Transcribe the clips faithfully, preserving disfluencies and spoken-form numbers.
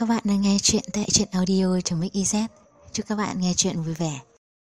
các bạn đang nghe chuyện tại truyện audio.mix.iz. Chúc các bạn nghe chuyện vui vẻ.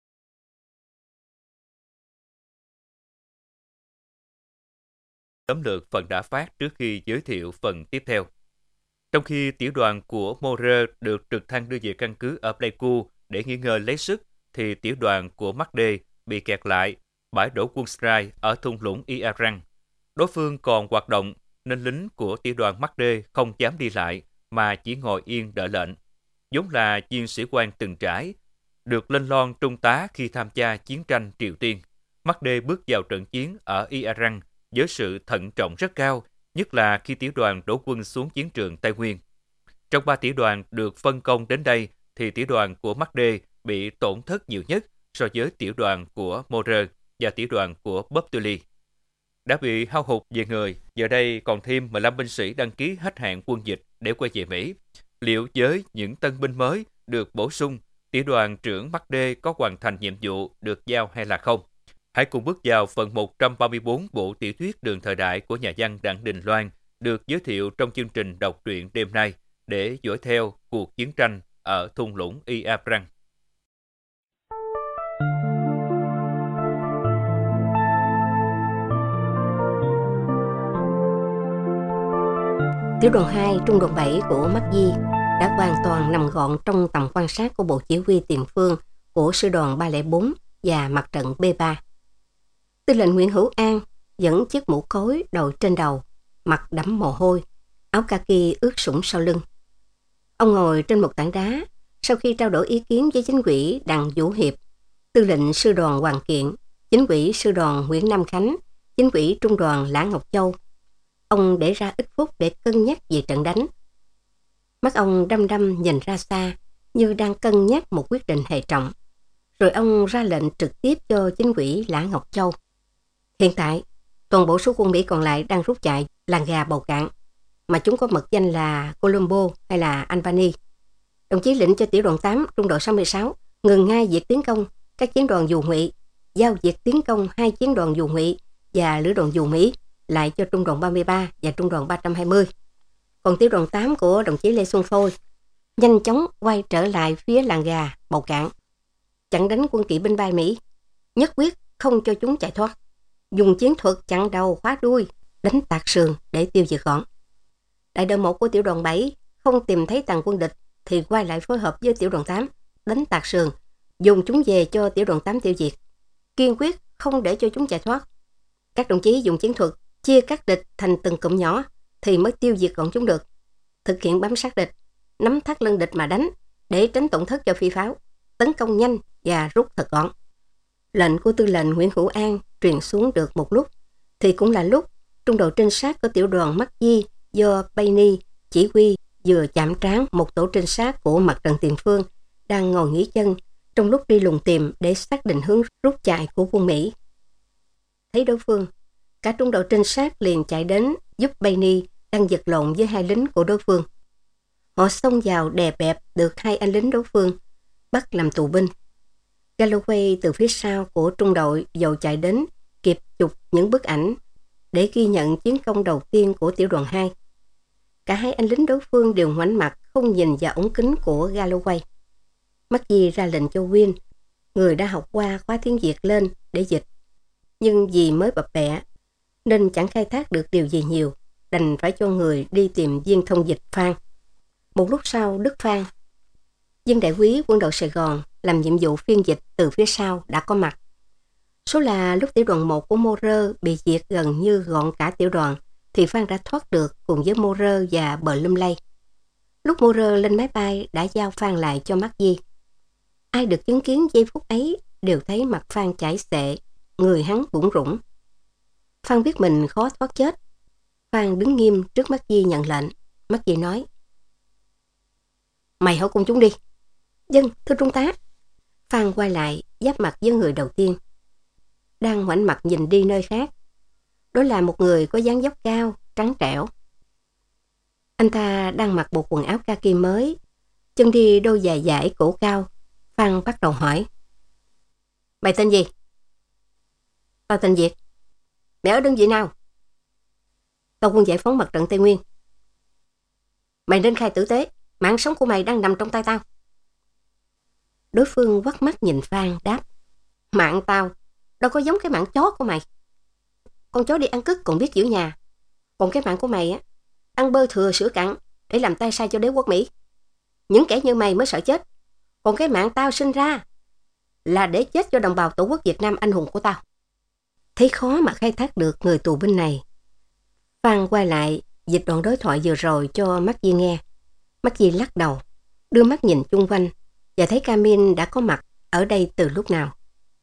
Tóm lược phần đã phát trước khi giới thiệu phần tiếp theo. Trong khi tiểu đoàn của Morer được trực thăng đưa về căn cứ ở Pleiku để nghỉ ngơi lấy sức, thì tiểu đoàn của MacD bị kẹt lại bãi đổ quân Stray ở thung lũng Iarang. Đối phương còn hoạt động nên lính của tiểu đoàn MacD không dám đi lại mà chỉ ngồi yên đợi lệnh. Vốn là viên sĩ quan từng trải, được lên lon trung tá khi tham gia chiến tranh Triều Tiên, MacD bước vào trận chiến ở Iarang với sự thận trọng rất cao, nhất là khi tiểu đoàn đổ quân xuống chiến trường Tây Nguyên. Trong ba tiểu đoàn được phân công đến đây, thì tiểu đoàn của MacD bị tổn thất nhiều nhất so với tiểu đoàn của Morer và tiểu đoàn của Bob Tully. Đã bị hao hụt về người, giờ đây còn thêm mười lăm binh sĩ đăng ký hết hạn quân dịch để quay về Mỹ. Liệu với những tân binh mới được bổ sung, tiểu đoàn trưởng MacD có hoàn thành nhiệm vụ được giao hay là không? Hãy cùng bước vào phần một trăm ba mươi tư bộ tiểu thuyết Đường Thời Đại của nhà văn Đặng Đình Loan được giới thiệu trong chương trình đọc truyện đêm nay để dõi theo cuộc chiến tranh ở thung lũng Iarang. Tiểu đoàn hai, trung đoàn bảy của MacD đã hoàn toàn nằm gọn trong tầm quan sát của Bộ Chỉ huy Tiền phương của Sư đoàn ba không bốn và mặt trận B ba. Tư lệnh Nguyễn Hữu An dẫn chiếc mũ cối đội trên đầu, mặt đẫm mồ hôi, áo kaki ướt sũng sau lưng. Ông ngồi trên một tảng đá sau khi trao đổi ý kiến với chính ủy Đặng Vũ Hiệp, tư lệnh sư đoàn Hoàng Kiện, chính ủy sư đoàn Nguyễn Nam Khánh, chính ủy trung đoàn Lã Ngọc Châu. Ông để ra ít phút để cân nhắc về trận đánh. Mắt ông đăm đăm nhìn ra xa như đang cân nhắc một quyết định hệ trọng. Rồi ông ra lệnh trực tiếp cho chính ủy Lã Ngọc Châu. Hiện tại, toàn bộ số quân Mỹ còn lại đang rút chạy làng gà bầu cạn, mà chúng có mật danh là Colombo hay là Albany. Đồng chí lệnh cho tiểu đoàn tám, trung đội sáu mươi sáu ngừng ngay việc tiến công các chiến đoàn dù ngụy, giao việc tiến công hai chiến đoàn dù ngụy và lữ đoàn dù Mỹ lại cho trung đoàn ba mươi ba và trung đoàn ba trăm hai mươi. Còn tiểu đoàn tám của đồng chí Lê Xuân Phôi nhanh chóng quay trở lại phía làng gà bầu cạn, chặn đánh quân kỵ binh bay Mỹ, nhất quyết không cho chúng chạy thoát, dùng chiến thuật chặn đầu khóa đuôi, đánh tạc sườn để tiêu diệt gọn. Đại đội một của tiểu đoàn bảy không tìm thấy tàn quân địch thì quay lại phối hợp với tiểu đoàn tám, đánh tạc sườn, dùng chúng về cho tiểu đoàn tám tiêu diệt, kiên quyết không để cho chúng chạy thoát. Các đồng chí dùng chiến thuật chia các địch thành từng cụm nhỏ thì mới tiêu diệt gọn chúng được. Thực hiện bám sát địch, nắm thắt lưng địch mà đánh để tránh tổn thất cho phi pháo, tấn công nhanh và rút thật gọn. Lệnh của tư lệnh Nguyễn Hữu An truyền xuống được một lúc thì cũng là lúc trung đội trinh sát của tiểu đoàn MacD do Bainey chỉ huy vừa chạm trán một tổ trinh sát của mặt trận tiền phương đang ngồi nghỉ chân trong lúc đi lùng tìm để xác định hướng rút chạy của quân Mỹ. Thấy đối phương, cả trung đội trinh sát liền chạy đến giúp Bainey đang giật lộn với hai lính của đối phương. Họ xông vào đè bẹp được hai anh lính đối phương, bắt làm tù binh. Galloway từ phía sau của trung đội dầu chạy đến kịp chụp những bức ảnh để ghi nhận chiến công đầu tiên của tiểu đoàn hai. Cả hai anh lính đối phương đều ngoảnh mặt không nhìn vào ống kính của Galloway. MacD ra lệnh cho Win, người đã học qua khóa tiếng Việt, lên để dịch. Nhưng vì mới bập bẹ nên chẳng khai thác được điều gì nhiều, đành phải cho người đi tìm viên thông dịch Phan. Một lúc sau, Đức Phan, viên đại úy quân đội Sài Gòn làm nhiệm vụ phiên dịch từ phía sau đã có mặt. Số là lúc tiểu đoàn một của Morer bị diệt gần như gọn cả tiểu đoàn thì Phan đã thoát được cùng với Morer và Blumley. Lúc Morer lên máy bay đã giao Phan lại cho MacD. Ai được chứng kiến giây phút ấy đều thấy mặt Phan chảy xệ, người hắn bủn rủn. Phan biết mình khó thoát chết. Phan đứng nghiêm trước MacD nhận lệnh. MacD nói: "Mày hỏi cùng chúng đi." "Vâng, thưa trung tá." Phan quay lại giáp mặt với người đầu tiên, đang ngoảnh mặt nhìn đi nơi khác. Đó là một người có dáng dốc cao, trắng trẻo. Anh ta đang mặc bộ quần áo kaki mới, chân đi đôi giày dải cổ cao. Phan bắt đầu hỏi: "Mày tên gì?" "Tao tên Việt." "Mày ở đơn vị nào?" "Tàu quân giải phóng mặt trận Tây Nguyên." "Mày nên khai tử tế, Mạng sống của mày đang nằm trong tay tao. Đối phương quắt mắt nhìn Phan đáp, mạng tao đâu có giống cái mạng chó của mày. Con chó đi ăn cứt còn biết giữ nhà. Còn cái mạng của mày á, ăn bơ thừa sữa cặn để làm tay sai cho đế quốc Mỹ. Những kẻ như mày mới sợ chết. Còn cái mạng tao sinh ra là để chết cho đồng bào tổ quốc Việt Nam anh hùng của tao. Thấy khó mà khai thác được người tù binh này, Phan quay lại dịch đoạn đối thoại vừa rồi cho Maggie nghe. Maggie lắc đầu, đưa mắt nhìn chung quanh và thấy Camille đã có mặt ở đây từ lúc nào.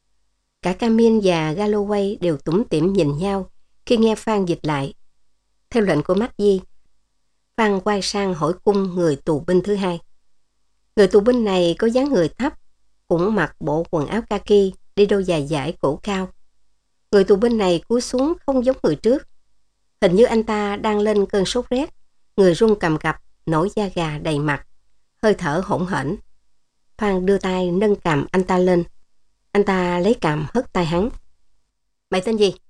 Cả Camille và Galloway đều tủm tỉm nhìn nhau khi nghe Phan dịch lại. Theo lệnh của Maggie, Phan quay sang hỏi cung người tù binh thứ hai. Người tù binh này có dáng người thấp, cũng mặc bộ quần áo kaki, đi đôi giày dải cổ cao. Người tù binh này cúi xuống không giống người trước. Hình như anh ta đang lên cơn sốt rét, người run cầm cập, nổi da gà đầy mặt, hơi thở hỗn hển. Phan đưa tay nâng cằm anh ta lên. Anh ta lấy cằm hất tay hắn. Mày tên gì?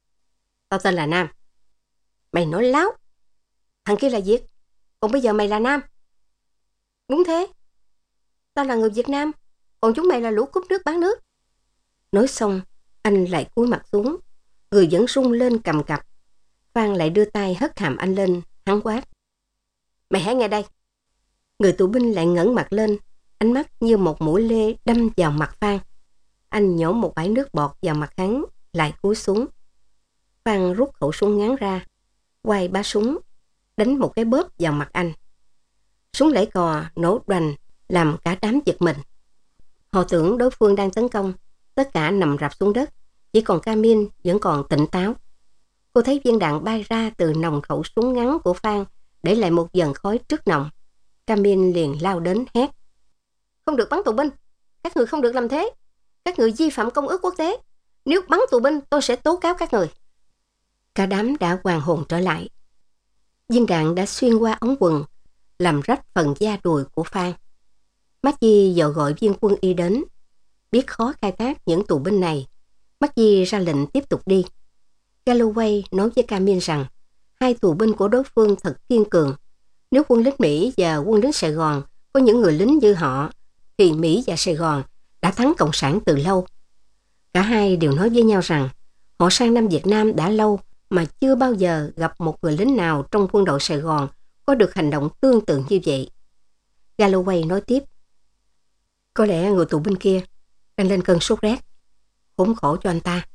Tao tên là Nam. Mày nói láo. Thằng kia là Việt, còn bây giờ mày là Nam. Đúng thế. Tao là người Việt Nam, còn chúng mày là lũ cúp nước bán nước. Nói xong, anh lại cúi mặt xuống, người vẫn rung lên cầm cập. Phan lại đưa tay hất hàm anh lên, hắn quát. Mày hãy nghe đây. Người tù binh lại ngẩng mặt lên, ánh mắt như một mũi lê đâm vào mặt Phan. Anh nhổ một bãi nước bọt vào mặt hắn, lại cúi xuống. Phan rút khẩu súng ngắn ra, quay bá súng, đánh một cái bóp vào mặt anh. Súng lẫy cò nổ đoành, làm cả đám giật mình. Họ tưởng đối phương đang tấn công, tất cả nằm rạp xuống đất, chỉ còn Camille vẫn còn tỉnh táo. Cô thấy viên đạn bay ra từ nòng khẩu súng ngắn của Phan, để lại một dần khói trước nòng. Camille liền lao đến hét. Không được bắn tù binh, các người không được làm thế. Các người vi phạm công ước quốc tế. Nếu bắn tù binh, tôi sẽ tố cáo các người. Cả đám đã hoàn hồn trở lại. Viên đạn đã xuyên qua ống quần, làm rách phần da đùi của Phan. Maggie dội gọi viên quân y đến. Biết khó khai thác những tù binh này, Maggie ra lệnh tiếp tục đi. Galloway nói với Camille rằng hai tù binh của đối phương thật kiên cường. Nếu quân lính Mỹ và quân lính Sài Gòn có những người lính như họ, thì Mỹ và Sài Gòn đã thắng Cộng sản từ lâu. Cả hai đều nói với nhau rằng họ sang Nam Việt Nam đã lâu mà chưa bao giờ gặp một người lính nào trong quân đội Sài Gòn có được hành động tương tự như vậy. Galloway nói tiếp. Có lẽ người tù binh kia đang lên cơn sốt rét. Khốn khổ cho anh ta.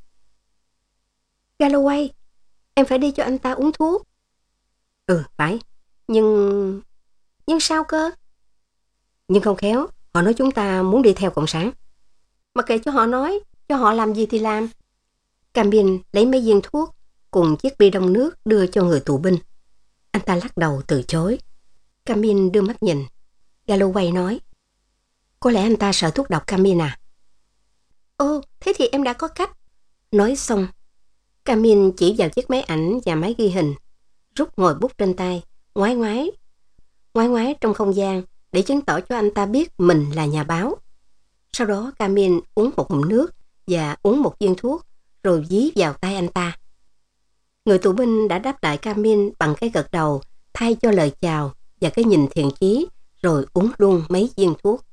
Galloway, em phải đi cho anh ta uống thuốc. Ừ, phải. Nhưng... Nhưng sao cơ? Nhưng không khéo, họ nói chúng ta muốn đi theo Cộng sản. Mặc kệ cho họ nói, cho họ làm gì thì làm. Camille lấy mấy viên thuốc cùng chiếc bi đông nước đưa cho người tù binh. Anh ta lắc đầu từ chối. Camille đưa mắt nhìn. Galloway nói. Có lẽ anh ta sợ thuốc độc Camille à? Ồ, thế thì em đã có cách. Nói xong, Camille chỉ vào chiếc máy ảnh và máy ghi hình, rút ngòi bút trên tay, ngoái ngoái, ngoái ngoái trong không gian để chứng tỏ cho anh ta biết mình là nhà báo. Sau đó Camille uống một ngụm nước và uống một viên thuốc, rồi dí vào tay anh ta. Người tù binh đã đáp lại Camille bằng cái gật đầu, thay cho lời chào và cái nhìn thiện chí, rồi uống luôn mấy viên thuốc.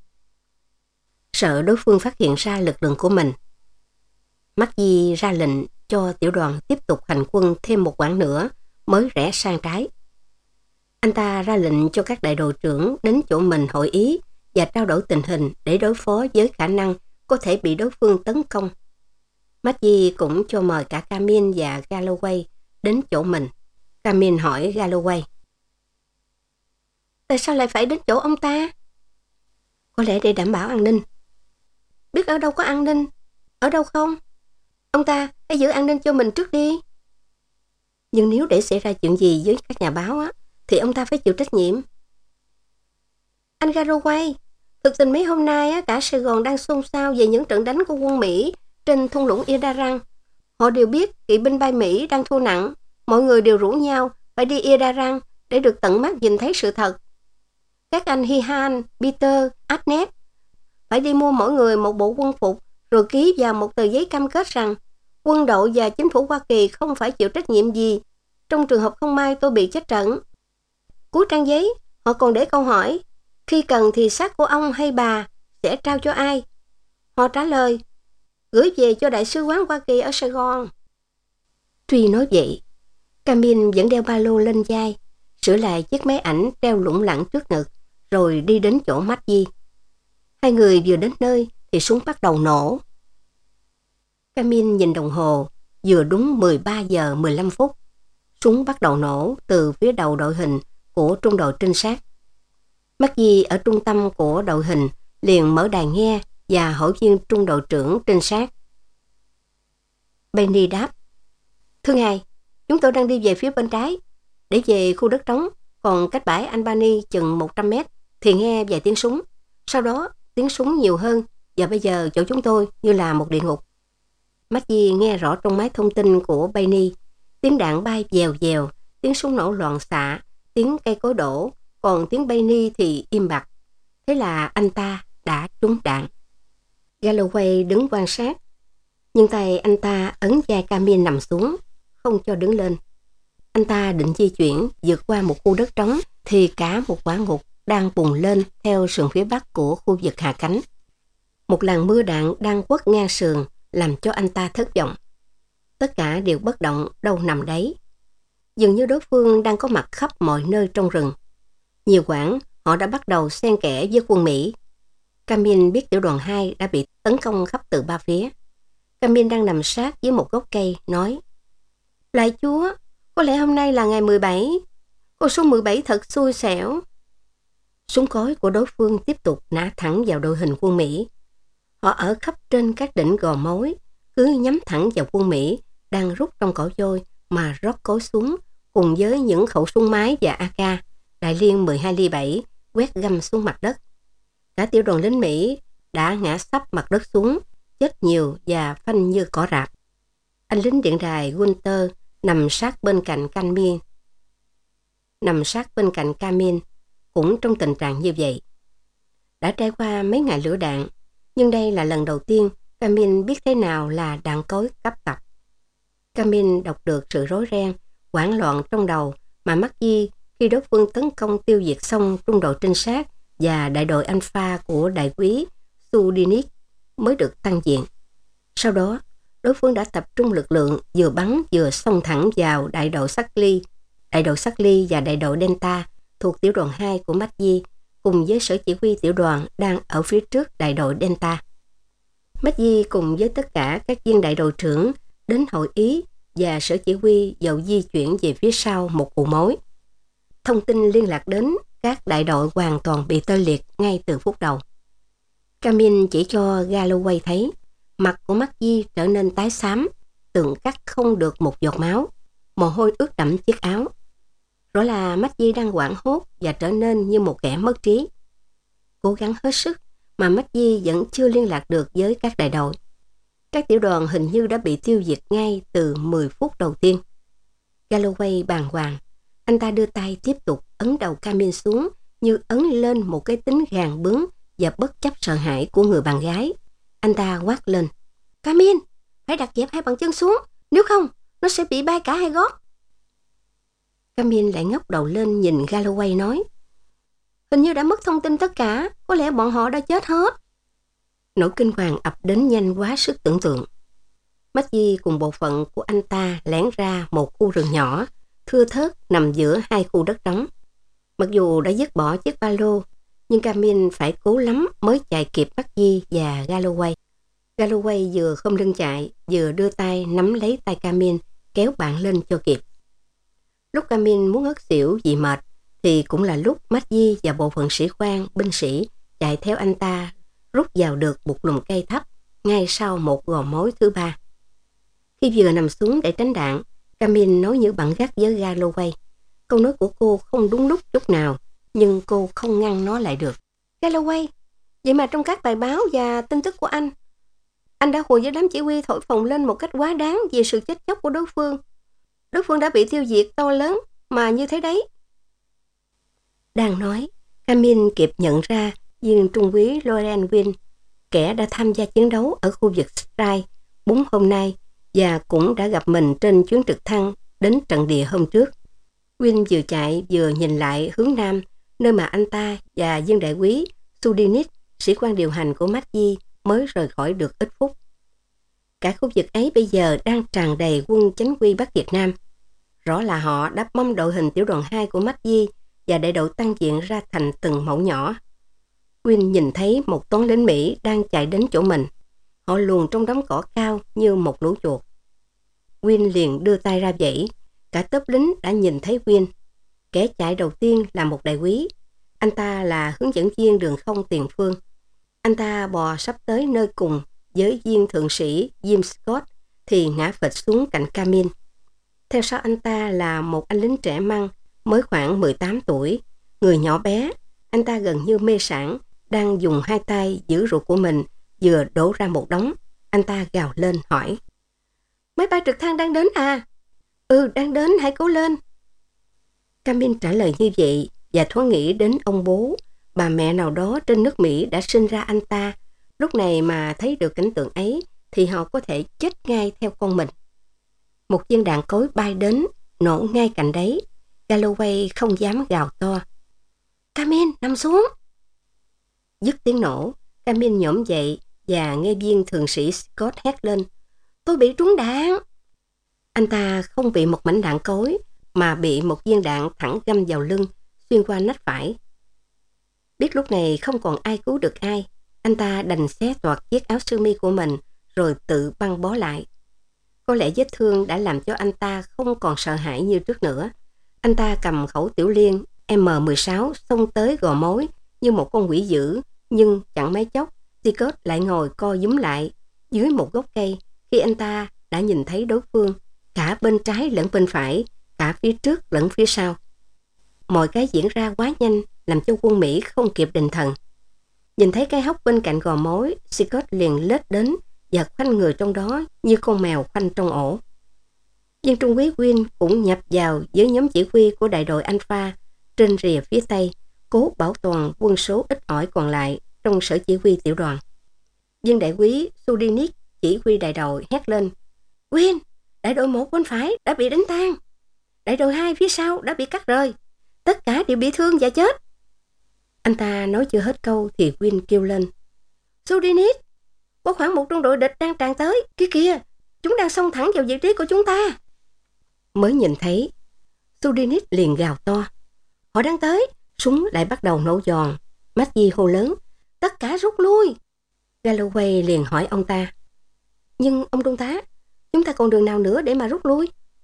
Sợ đối phương phát hiện ra lực lượng của mình, Maggie ra lệnh cho tiểu đoàn tiếp tục hành quân thêm một quãng nữa mới rẽ sang trái. Anh ta ra lệnh cho các đại đội trưởng đến chỗ mình hội ý và trao đổi tình hình để đối phó với khả năng có thể bị đối phương tấn công. Maggie cũng cho mời cả Camille và Galloway đến chỗ mình. Camille hỏi Galloway. Tại sao lại phải đến chỗ ông ta? Có lẽ để đảm bảo an ninh. Biết ở đâu có an ninh, ở đâu không? Ông ta hãy giữ an ninh cho mình trước đi. Nhưng nếu để xảy ra chuyện gì với các nhà báo á, thì ông ta phải chịu trách nhiệm. Anh Galloway, thực tình mấy hôm nay á, cả Sài Gòn đang xôn xao về những trận đánh của quân Mỹ trên thung lũng Irdarang. Họ đều biết kỵ binh bay Mỹ đang thua nặng. Mọi người đều rủ nhau phải đi Irdarang để được tận mắt nhìn thấy sự thật. Các anh Hihan, Peter, Agnes phải đi mua mỗi người một bộ quân phục, rồi ký vào một tờ giấy cam kết rằng quân đội và chính phủ Hoa Kỳ không phải chịu trách nhiệm gì trong trường hợp không may tôi bị chết trận. Cuối trang giấy, họ còn để câu hỏi Khi cần thì xác của ông hay bà sẽ trao cho ai? Họ trả lời, gửi về cho Đại sứ quán Hoa Kỳ ở Sài Gòn. Tuy nói vậy, Camille vẫn đeo ba lô lên vai, sửa lại chiếc máy ảnh treo lủng lẳng trước ngực, rồi đi đến chỗ Maggie. Hai người vừa đến nơi thì súng bắt đầu nổ. Camille nhìn đồng hồ, vừa đúng mười ba giờ mười lăm phút. Súng bắt đầu nổ từ phía đầu đội hình của trung đội trinh sát. Maggie ở trung tâm của đội hình liền mở đài nghe và hỏi viên trung đội trưởng trinh sát. Benny đáp, thưa ngài, chúng tôi đang đi về phía bên trái, để về khu đất trống, còn cách bãi Albany chừng một trăm mét, thì nghe vài tiếng súng. Sau đó tiếng súng nhiều hơn, và bây giờ chỗ chúng tôi như là một địa ngục. Maggie nghe rõ trong máy thông tin của Benny, tiếng đạn bay dèo dèo, tiếng súng nổ loạn xạ, tiếng cây cối đổ, còn tiếng Benny thì im bặt. Thế là anh ta đã trúng đạn. Galloway đứng quan sát, nhưng tay anh ta ấn vai Camille nằm xuống, không cho đứng lên. Anh ta định di chuyển vượt qua một khu đất trống thì cả một quả ngục đang bùng lên theo sườn phía bắc của khu vực hạ cánh. Một làn mưa đạn đang quất ngang sườn làm cho anh ta thất vọng. Tất cả đều bất động đâu nằm đấy. Dường như đối phương đang có mặt khắp mọi nơi trong rừng. Nhiều quãng họ đã bắt đầu xen kẽ với quân Mỹ. Camille biết tiểu đoàn hai đã bị tấn công khắp từ ba phía. Camille đang nằm sát dưới một gốc cây, nói, lạy Chúa, có lẽ hôm nay là ngày mười bảy. Con số mười bảy thật xui xẻo. Súng cối của đối phương tiếp tục nã thẳng vào đội hình quân Mỹ. Họ ở khắp trên các đỉnh gò mối, cứ nhắm thẳng vào quân Mỹ đang rút trong cỏ vôi mà rót cối xuống, cùng với những khẩu súng máy và a ca, đại liên mười hai ly bảy, quét găm xuống mặt đất. Cả tiểu đoàn lính Mỹ đã ngã sấp mặt đất xuống, chết nhiều và phanh như cỏ rạp. Anh lính điện đài Winter nằm sát bên cạnh Camille. Nằm sát bên cạnh Camille cũng trong tình trạng như vậy. Đã trải qua mấy ngày lửa đạn, nhưng đây là lần đầu tiên Camille biết thế nào là đạn cối cấp tập. Camille đọc được sự rối ren, hoảng loạn trong đầu mà Maggie khi đối phương tấn công tiêu diệt xong trung đội trinh sát và đại đội Alpha của đại úy Sudinik mới được tăng diện. Sau đó, đối phương đã tập trung lực lượng vừa bắn vừa xông thẳng vào đại đội Suckley, đại đội Suckley và đại đội Delta thuộc tiểu đoàn hai của Maggie cùng với sở chỉ huy tiểu đoàn đang ở phía trước đại đội Delta. Maggie cùng với tất cả các viên đại đội trưởng đến hội ý và sở chỉ huy dậu di chuyển về phía sau một cụ mối. Thông tin liên lạc đến các đại đội hoàn toàn bị tê liệt ngay từ phút đầu. Camille chỉ cho Galloway thấy mặt của Maggie trở nên tái xám, tượng cắt không được một giọt máu, mồ hôi ướt đẫm chiếc áo. Rõ là Maggie đang hoảng hốt và trở nên như một kẻ mất trí. Cố gắng hết sức mà Maggie vẫn chưa liên lạc được với các đại đội. Các tiểu đoàn hình như đã bị tiêu diệt ngay từ mười phút đầu tiên. Galloway bàng hoàng. Anh ta đưa tay tiếp tục ấn đầu Camille xuống như ấn lên một cái tính gàn bướng và bất chấp sợ hãi của người bạn gái. Anh ta quát lên. Camille, phải đặt dẹp hai bàn chân xuống, nếu không, nó sẽ bị bay cả hai gót. Camille lại ngóc đầu lên nhìn Galloway nói. Hình như đã mất thông tin tất cả, có lẽ bọn họ đã chết hết. Nỗi kinh hoàng ập đến nhanh quá sức tưởng tượng. Maggie cùng bộ phận của anh ta lẻn ra một khu rừng nhỏ, thưa thớt nằm giữa hai khu đất trống. Mặc dù đã dứt bỏ chiếc ba lô, nhưng Camille phải cố lắm mới chạy kịp Maggie và Galloway. Galloway vừa không lưng chạy, vừa đưa tay nắm lấy tay Camille, kéo bạn lên cho kịp. Lúc Camille muốn ngất xỉu vì mệt, thì cũng là lúc Maggie và bộ phận sĩ quan, binh sĩ chạy theo anh ta rút vào được một lùm cây thấp ngay sau một gò mối thứ ba. Khi vừa nằm xuống để tránh đạn, Camille nói như bẵng gắt với Galloway. Câu nói của cô không đúng lúc chút nào, nhưng cô không ngăn nó lại được. Galloway, vậy mà trong các bài báo và tin tức của anh, anh đã hùa với đám chỉ huy thổi phồng lên một cách quá đáng về sự chết chóc của đối phương. Đối phương đã bị tiêu diệt to lớn mà như thế đấy. Đang nói, Camille kịp nhận ra viên trung úy Loren Wynn, kẻ đã tham gia chiến đấu ở khu vực Strike bốn hôm nay và cũng đã gặp mình trên chuyến trực thăng đến trận địa hôm trước. Wynn vừa chạy vừa nhìn lại hướng nam nơi mà anh ta và viên đại quý Sudinis, sĩ quan điều hành của Maggi, mới rời khỏi được ít phút. Cả khu vực ấy bây giờ đang tràn đầy quân chánh quy Bắc Việt Nam. Rõ là họ đã mong đội hình tiểu đoàn hai của Maggi và đại đội tăng diện ra thành từng mẫu nhỏ. Win nhìn thấy một toán lính Mỹ đang chạy đến chỗ mình. Họ luồn trong đám cỏ cao như một lũ chuột. Win liền đưa tay ra vẫy. Cả tốp lính đã nhìn thấy Win. Kẻ chạy đầu tiên là một đại quý. Anh ta là hướng dẫn viên đường không tiền phương. Anh ta bò sắp tới nơi cùng với viên thượng sĩ Jim Scott thì ngã phịch xuống cạnh cabin. Theo sau anh ta là một anh lính trẻ măng mới khoảng mười tám tuổi, người nhỏ bé. Anh ta gần như mê sảng, đang dùng hai tay giữ ruột của mình vừa đổ ra một đống. Anh ta gào lên hỏi: "Máy bay trực thăng đang đến à?" "Ừ, đang đến, hãy cố lên." Camin trả lời như vậy và thoáng nghĩ đến ông bố, bà mẹ nào đó trên nước Mỹ đã sinh ra anh ta. Lúc này mà thấy được cảnh tượng ấy thì họ có thể chết ngay theo con mình. Một viên đạn cối bay đến, nổ ngay cạnh đấy. Galloway không dám gào to: "Camin, nằm xuống!" Dứt tiếng nổ, Camin nhổm dậy và nghe viên thượng sĩ Scott hét lên: "Tôi bị trúng đạn!" Anh ta không bị một mảnh đạn cối, mà bị một viên đạn thẳng găm vào lưng, xuyên qua nách phải. Biết lúc này không còn ai cứu được ai, anh ta đành xé toạc chiếc áo sơ mi của mình rồi tự băng bó lại. Có lẽ vết thương đã làm cho anh ta không còn sợ hãi như trước nữa. Anh ta cầm khẩu tiểu liên M mười sáu xông tới gò mối như một con quỷ dữ, nhưng chẳng mấy chốc Scott lại ngồi co dúm lại dưới một gốc cây khi anh ta đã nhìn thấy đối phương, cả bên trái lẫn bên phải, cả phía trước lẫn phía sau. Mọi cái diễn ra quá nhanh làm cho quân Mỹ không kịp định thần. Nhìn thấy cái hốc bên cạnh gò mối, Scott liền lết đến và khoanh người trong đó như con mèo khoanh trong ổ. Viên trung úy Win cũng nhập vào với nhóm chỉ huy của đại đội Alpha trên rìa phía Tây, cố bảo toàn quân số ít ỏi còn lại trong sở chỉ huy tiểu đoàn. Viên đại úy Sudinis, chỉ huy đại đội, hét lên: "Win, đại đội một bên phải đã bị đánh tan. Đại đội hai phía sau đã bị cắt rời. Tất cả đều bị thương và chết." Anh ta nói chưa hết câu thì Win kêu lên: "Sudinis, có khoảng một trung đội địch đang tràn tới. Kia kìa, chúng đang xông thẳng vào vị trí của chúng ta." Mới nhìn thấy, Sudinis liền gào to: "Họ đang tới!" Súng lại bắt đầu nổ giòn. Maggi hô lớn: "Tất cả rút lui!" Galloway liền hỏi ông ta: "Nhưng ông trung tá, chúng ta còn đường nào nữa để mà rút lui?"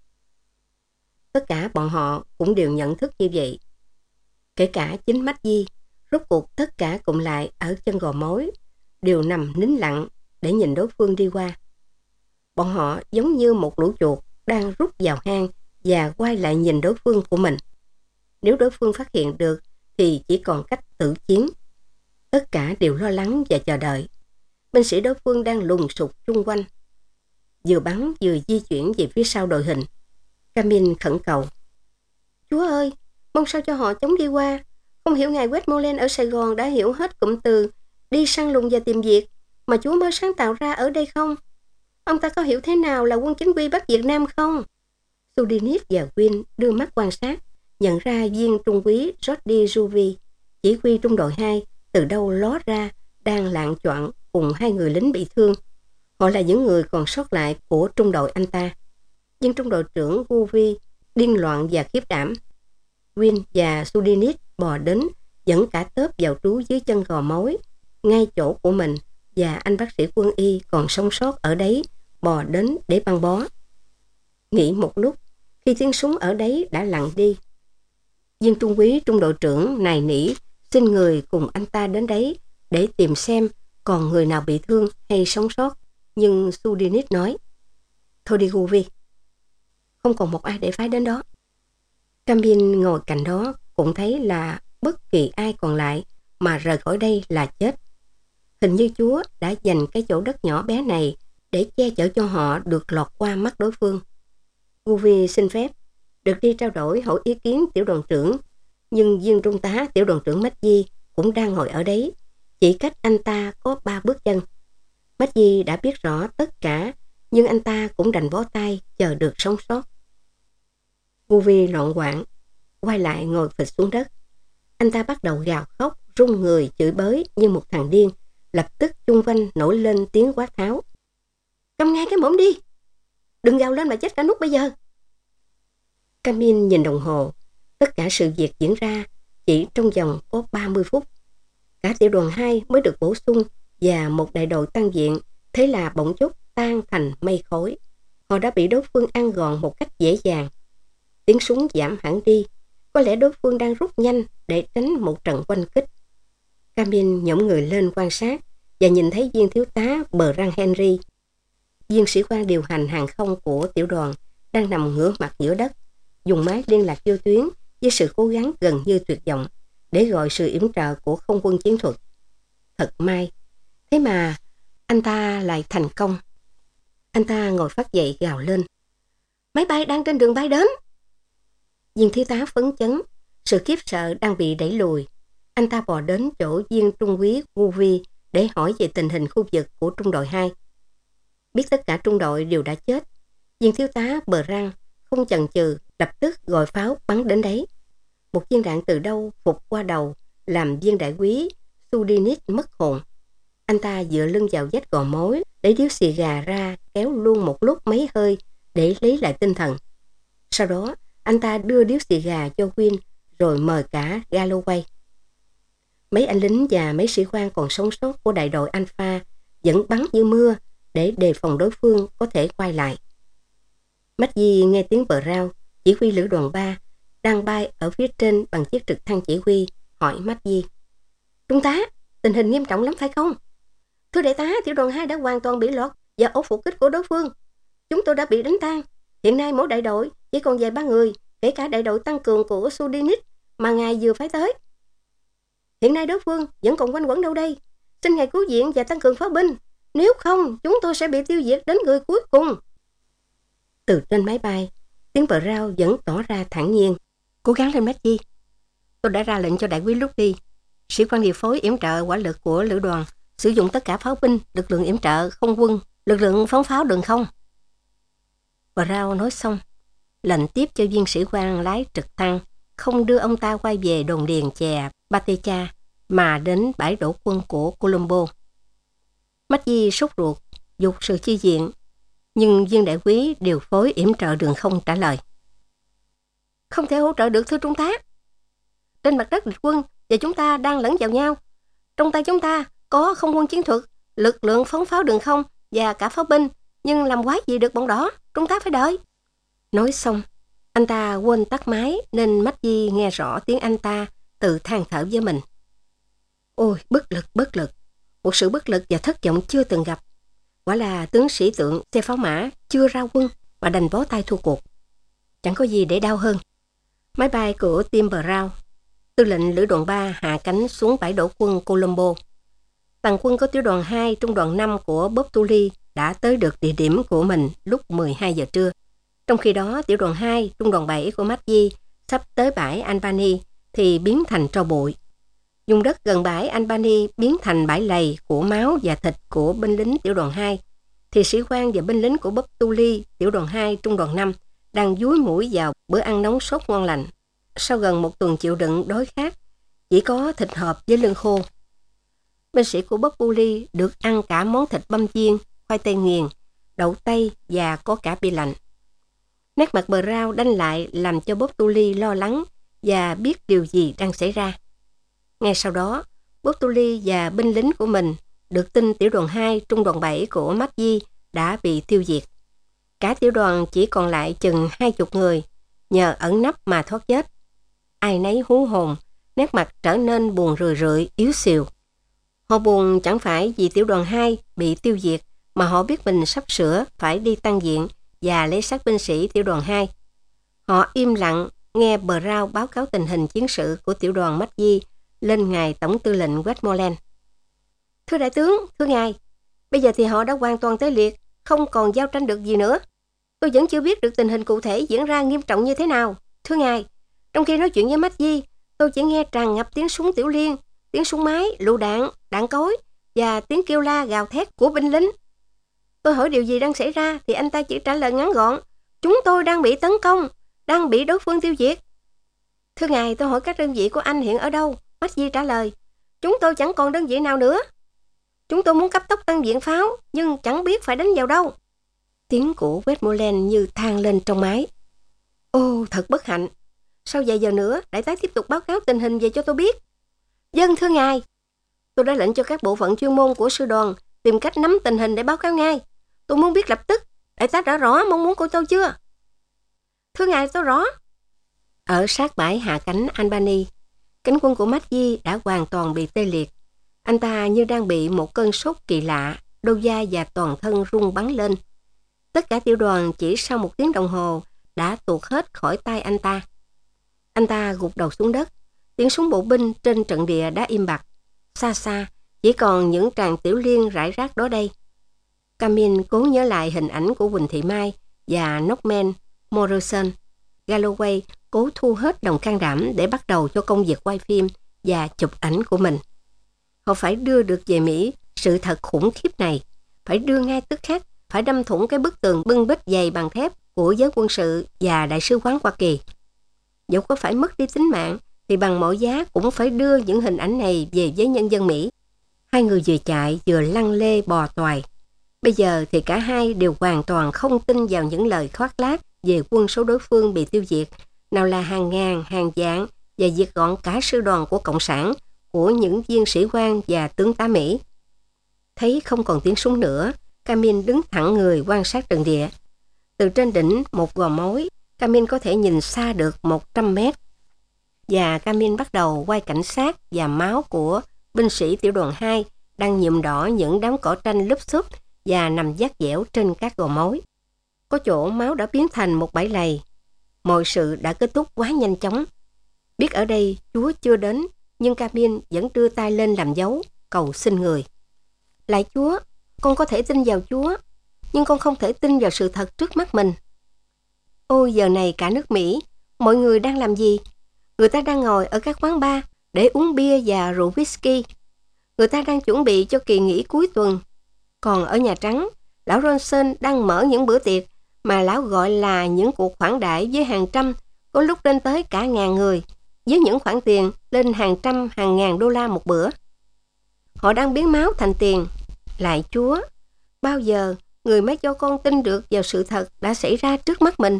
Tất cả bọn họ cũng đều nhận thức như vậy. Kể cả chính Maggi. Rốt cuộc tất cả cùng lại ở chân gò mối, đều nằm nín lặng để nhìn đối phương đi qua. Bọn họ giống như một lũ chuột đang rút vào hang và quay lại nhìn đối phương của mình. Nếu đối phương phát hiện được thì chỉ còn cách tử chiến. Tất cả đều lo lắng và chờ đợi. Binh sĩ đối phương đang lùng sục chung quanh, vừa bắn vừa di chuyển về phía sau đội hình. Camin khẩn cầu: "Chúa ơi, mong sao cho họ chống đi qua. Không hiểu ngài Westmoreland ở Sài Gòn đã hiểu hết cụm từ đi săn lùng và tìm việc mà Chúa mới sáng tạo ra ở đây không? Ông ta có hiểu thế nào là quân chính quy Bắc Việt Nam không?" Sudinis và Win đưa mắt quan sát, nhận ra viên trung úy Jordi Juvi, chỉ huy trung đội hai, từ đâu ló ra đang lạng choạng cùng hai người lính bị thương. Họ là những người còn sót lại của trung đội anh ta. Nhưng trung đội trưởng Juvi điên loạn và khiếp đảm. Win và Sudinis bò đến dẫn cả tớp vào trú dưới chân gò mối, ngay chỗ của mình, và anh bác sĩ quân y còn sống sót ở đấy bò đến để băng bó. Nghỉ một lúc, khi tiếng súng ở đấy đã lặng đi, viên trung úy trung đội trưởng nài nỉ xin người cùng anh ta đến đấy để tìm xem còn người nào bị thương hay sống sót. Nhưng Sudinis nói: "Thôi đi Juvi, không còn một ai để phái đến đó." Camin ngồi cạnh đó cũng thấy là bất kỳ ai còn lại mà rời khỏi đây là chết. Hình như Chúa đã dành cái chỗ đất nhỏ bé này để che chở cho họ được lọt qua mắt đối phương. Juvi xin phép được đi trao đổi hỏi ý kiến tiểu đoàn trưởng, nhưng viên trung tá tiểu đoàn trưởng Maggi cũng đang ngồi ở đấy, chỉ cách anh ta có ba bước chân. Maggi đã biết rõ tất cả, nhưng anh ta cũng đành bó tay chờ được sống sót. Juvi loạn quạng quay lại ngồi phịch xuống đất. Anh ta bắt đầu gào khóc, run người, chửi bới như một thằng điên. Lập tức chung quanh nổi lên tiếng quát tháo. Câm ngay cái mồm đi! Đừng gào lên mà chết cả nút bây giờ! Camille nhìn đồng hồ. Tất cả sự việc diễn ra chỉ trong vòng có ba mươi phút. Cả tiểu đoàn hai mới được bổ sung và một đại đội tăng viện, thế là bỗng chốc tan thành mây khói. Họ đã bị đối phương ăn gọn một cách dễ dàng. Tiếng súng giảm hẳn đi. Có lẽ đối phương đang rút nhanh để tránh một trận oanh kích. Camille nhổm người lên quan sát và nhìn thấy viên thiếu tá Brand Henry, viên sĩ quan điều hành hàng không của tiểu đoàn, đang nằm ngửa mặt giữa đất, dùng máy liên lạc vô tuyến với sự cố gắng gần như tuyệt vọng để gọi sự yểm trợ của không quân chiến thuật. Thật may, thế mà anh ta lại thành công. Anh ta ngồi phát dậy gào lên. Máy bay đang trên đường bay đến. Viên thiếu tá phấn chấn, sự khiếp sợ đang bị đẩy lùi. Anh ta bò đến chỗ viên trung úy Guvi để hỏi về tình hình khu vực của trung đội hai. Biết tất cả trung đội đều đã chết, viên thiếu tá Brand không chần chừ lập tức gọi pháo bắn đến đấy. Một viên đạn từ đâu phục qua đầu làm viên đại úy Sudinis mất hồn. Anh ta dựa lưng vào vách gò mối, lấy điếu xì gà ra kéo luôn một lúc mấy hơi để lấy lại tinh thần. Sau đó anh ta đưa điếu xì gà cho Win rồi mời cả Galloway. Mấy anh lính và mấy sĩ quan còn sống sót của đại đội Alpha vẫn bắn như mưa để đề phòng đối phương có thể quay lại. Mackie nghe tiếng Brown, chỉ huy lữ đoàn ba, đang bay ở phía trên bằng chiếc trực thăng chỉ huy, hỏi Mackie. Trung tá, tình hình nghiêm trọng lắm phải không? Thưa đại tá, tiểu đoàn hai đã hoàn toàn bị lọt và ổ phục kích của đối phương. Chúng tôi đã bị đánh tan. Hiện nay mỗi đại đội chỉ còn vài ba người, kể cả đại đội tăng cường của Sudinis mà ngài vừa phái tới. Hiện nay đối phương vẫn còn quanh quẩn đâu đây. Xin ngài cứu viện và tăng cường pháo binh. Nếu không, chúng tôi sẽ bị tiêu diệt đến người cuối cùng. Từ trên máy bay, tiếng Brown vẫn tỏ ra thản nhiên. Cố gắng lên Mackie. Tôi đã ra lệnh cho đại úy lúc đi. Sĩ quan điều phối yểm trợ hỏa lực của lữ đoàn sử dụng tất cả pháo binh, lực lượng yểm trợ không quân, lực lượng phóng pháo đường không. Brown nói xong, lệnh tiếp cho viên sĩ quan lái trực thăng không đưa ông ta quay về đồn điền chè Batecha mà đến bãi đổ quân của Colombo. Mackie sốt ruột, dục sự chi viện, nhưng viên đại úy điều phối yểm trợ đường không trả lời. Không thể hỗ trợ được thưa trung tá. Trên mặt đất địch quân và chúng ta đang lẫn vào nhau. Trong tay chúng ta có không quân chiến thuật, lực lượng phóng pháo đường không và cả pháo binh, nhưng làm quái gì được bọn đỏ, trung tá phải đợi. Nói xong, anh ta quên tắt máy nên Mackie nghe rõ tiếng anh ta tự than thở với mình. Ôi, bất lực, bất lực. Một sự bất lực và thất vọng chưa từng gặp. Quả là tướng sĩ tượng xe pháo mã chưa ra quân mà đành bó tay thua cuộc. Chẳng có gì để đau hơn. Máy bay của Tim Brown, tư lệnh lữ đoàn ba hạ cánh xuống bãi đổ quân Colombo. Tàn quân của tiểu đoàn hai, trung đoàn năm của Bob Tully đã tới được địa điểm của mình lúc mười hai giờ trưa. Trong khi đó, tiểu đoàn hai, trung đoàn bảy của Mackie sắp tới bãi Albany thì biến thành tro bụi. Vùng đất gần bãi Albany biến thành bãi lầy của máu và thịt của binh lính tiểu đoàn hai, thì sĩ quan và binh lính của Bob Tully, tiểu đoàn hai, trung đoàn năm đang dúi mũi vào bữa ăn nóng sốt ngon lành. Sau gần một tuần chịu đựng đói khát, chỉ có thịt hộp với lương khô. Binh sĩ của Bob Tully được ăn cả món thịt băm chiên, khoai tây nghiền, đậu tây và có cả bia lạnh. Nét mặt Brown đanh lại làm cho Bob Tully lo lắng và biết điều gì đang xảy ra. Ngay sau đó, Bob Tully và binh lính của mình được tin tiểu đoàn hai, trung đoàn bảy của Mackie đã bị tiêu diệt. Cả tiểu đoàn chỉ còn lại chừng hai chục người, nhờ ẩn nấp mà thoát chết. Ai nấy hú hồn, nét mặt trở nên buồn rười rượi, yếu xìu. Họ buồn chẳng phải vì tiểu đoàn hai bị tiêu diệt, mà họ biết mình sắp sửa phải đi tăng viện và lấy xác binh sĩ tiểu đoàn hai. Họ im lặng nghe Brown báo cáo tình hình chiến sự của tiểu đoàn Mackie lên ngài tổng tư lệnh Westmoreland. Thưa đại tướng, thưa ngài, bây giờ thì họ đã hoàn toàn tê liệt, không còn giao tranh được gì nữa. Tôi vẫn chưa biết được tình hình cụ thể diễn ra nghiêm trọng như thế nào. Thưa ngài, trong khi nói chuyện với Mackie, tôi chỉ nghe tràn ngập tiếng súng tiểu liên, tiếng súng máy, lựu đạn, đạn cối và tiếng kêu la gào thét của binh lính. Tôi hỏi điều gì đang xảy ra thì anh ta chỉ trả lời ngắn gọn: chúng tôi đang bị tấn công, đang bị đối phương tiêu diệt. Thưa ngài, tôi hỏi các đơn vị của anh hiện ở đâu? Maggie trả lời, chúng tôi chẳng còn đơn vị nào nữa. Chúng tôi muốn cấp tốc tăng diện pháo, nhưng chẳng biết phải đánh vào đâu. Tiếng của Westmoreland như than lên trong máy. Ô, thật bất hạnh. Sau vài giờ nữa, đại tá tiếp tục báo cáo tình hình về cho tôi biết. Vâng, thưa ngài. Tôi đã lệnh cho các bộ phận chuyên môn của sư đoàn tìm cách nắm tình hình để báo cáo ngay. Tôi muốn biết lập tức. Đại tá đã rõ mong muốn của tôi chưa? Thưa ngài, tôi rõ. Ở sát bãi hạ cánh Albany, cánh quân của Maggie đã hoàn toàn bị tê liệt. Anh ta như đang bị một cơn sốt kỳ lạ, đôi vai và toàn thân rung bắn lên. Tất cả tiểu đoàn chỉ sau một tiếng đồng hồ đã tuột hết khỏi tay anh ta. Anh ta gục đầu xuống đất. Tiếng súng bộ binh trên trận địa đã im bặt. Xa xa, chỉ còn những tràng tiểu liên rải rác đó đây. Camille cố nhớ lại hình ảnh của Quỳnh Thị Mai và Norman Morrison. Galloway cố thu hết đồng can đảm để bắt đầu cho công việc quay phim và chụp ảnh của mình. Họ phải đưa được về Mỹ sự thật khủng khiếp này, phải đưa ngay tức khắc, phải đâm thủng cái bức tường bưng bít dày bằng thép của giới quân sự và đại sứ quán Hoa Kỳ. Dẫu có phải mất đi tính mạng, thì bằng mọi giá cũng phải đưa những hình ảnh này về với nhân dân Mỹ. Hai người vừa chạy vừa lăn lê bò toài. Bây giờ thì cả hai đều hoàn toàn không tin vào những lời khoác lác về quân số đối phương bị tiêu diệt, nào là hàng ngàn, hàng vạn và diệt gọn cả sư đoàn của Cộng sản, của những viên sĩ quan và tướng tá Mỹ. Thấy không còn tiếng súng nữa, Camille đứng thẳng người quan sát trận địa. Từ trên đỉnh một gò mối, Camille có thể nhìn xa được một trăm mét. Và Camille bắt đầu quay cảnh sát và máu của binh sĩ tiểu đoàn hai đang nhuộm đỏ những đám cỏ tranh lúp xúp và nằm vắt dẻo trên các gò mối. Có chỗ máu đã biến thành một bãi lầy. Mọi sự đã kết thúc quá nhanh chóng. Biết ở đây Chúa chưa đến, nhưng Camille vẫn đưa tay lên làm dấu, cầu xin người. Lạy Chúa, con có thể tin vào Chúa, nhưng con không thể tin vào sự thật trước mắt mình. Ôi, giờ này cả nước Mỹ, mọi người đang làm gì? Người ta đang ngồi ở các quán bar để uống bia và rượu whisky. Người ta đang chuẩn bị cho kỳ nghỉ cuối tuần. Còn ở Nhà Trắng, lão Johnson đang mở những bữa tiệc mà lão gọi là những cuộc khoản đãi với hàng trăm, có lúc lên tới cả ngàn người, với những khoản tiền lên hàng trăm, hàng ngàn đô la một bữa. Họ đang biến máu thành tiền. Lạy Chúa, bao giờ người mới cho con tin được vào sự thật đã xảy ra trước mắt mình?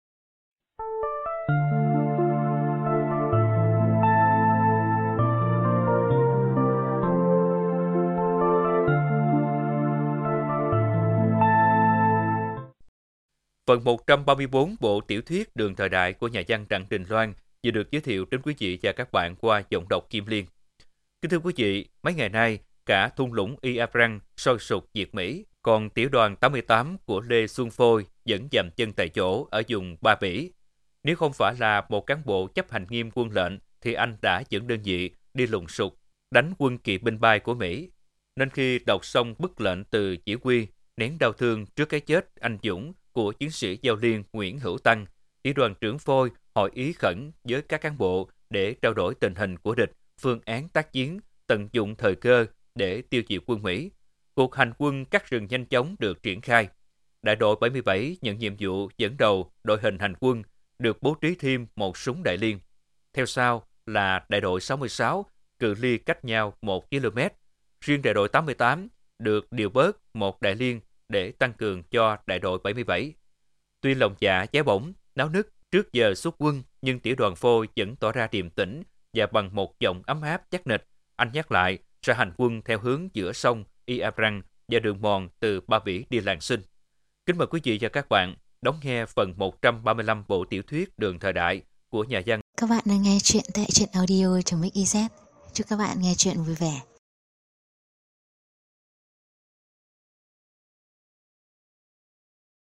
Phần một trăm ba mươi tư bộ tiểu thuyết Đường thời đại của nhà văn Đặng Đình Loan vừa được giới thiệu đến quý vị và các bạn qua giọng đọc Kim Liên. Kính thưa quý vị, mấy ngày nay, cả thung lũng Iabrang sôi sục diệt Mỹ, còn tiểu đoàn tám mươi tám của Lê Xuân Phôi vẫn dậm chân tại chỗ ở vùng Ba Bỉ. Nếu không phải là một cán bộ chấp hành nghiêm quân lệnh, thì anh đã dẫn đơn vị đi lùng sục, đánh quân kỵ binh bay của Mỹ. Nên khi đọc xong bức lệnh từ chỉ huy, nén đau thương trước cái chết anh dũng của chiến sĩ Giao Liên Nguyễn Hữu Tăng, tiểu đoàn trưởng Phôi hội ý khẩn với các cán bộ để trao đổi tình hình của địch, phương án tác chiến, tận dụng thời cơ để tiêu diệt quân Mỹ. Cuộc hành quân cắt rừng nhanh chóng được triển khai. Đại đội bảy mươi bảy nhận nhiệm vụ dẫn đầu đội hình hành quân, được bố trí thêm một súng đại liên. Theo sau là đại đội sáu mươi sáu, cự ly cách nhau một ki lô mét. Riêng đại đội tám mươi tám được điều bớt một đại liên để tăng cường cho đại đội bảy mươi bảy. Tuy lòng dạ cháy bỏng, náo nức trước giờ xuất quân, nhưng tiểu đoàn Phôi vẫn tỏ ra điềm tĩnh và bằng một giọng ấm áp chắc nịch, anh nhắc lại sẽ hành quân theo hướng giữa sông Iabrang và đường mòn từ Ba Bỉ đi Làng Sinh. Kính mời quý vị và các bạn đón nghe phần một trăm ba mươi lăm bộ tiểu thuyết Đường thời đại của nhà văn. Các bạn đang nghe chuyện tại truyện audio chấm ích i zét. Chúc các bạn nghe chuyện vui vẻ.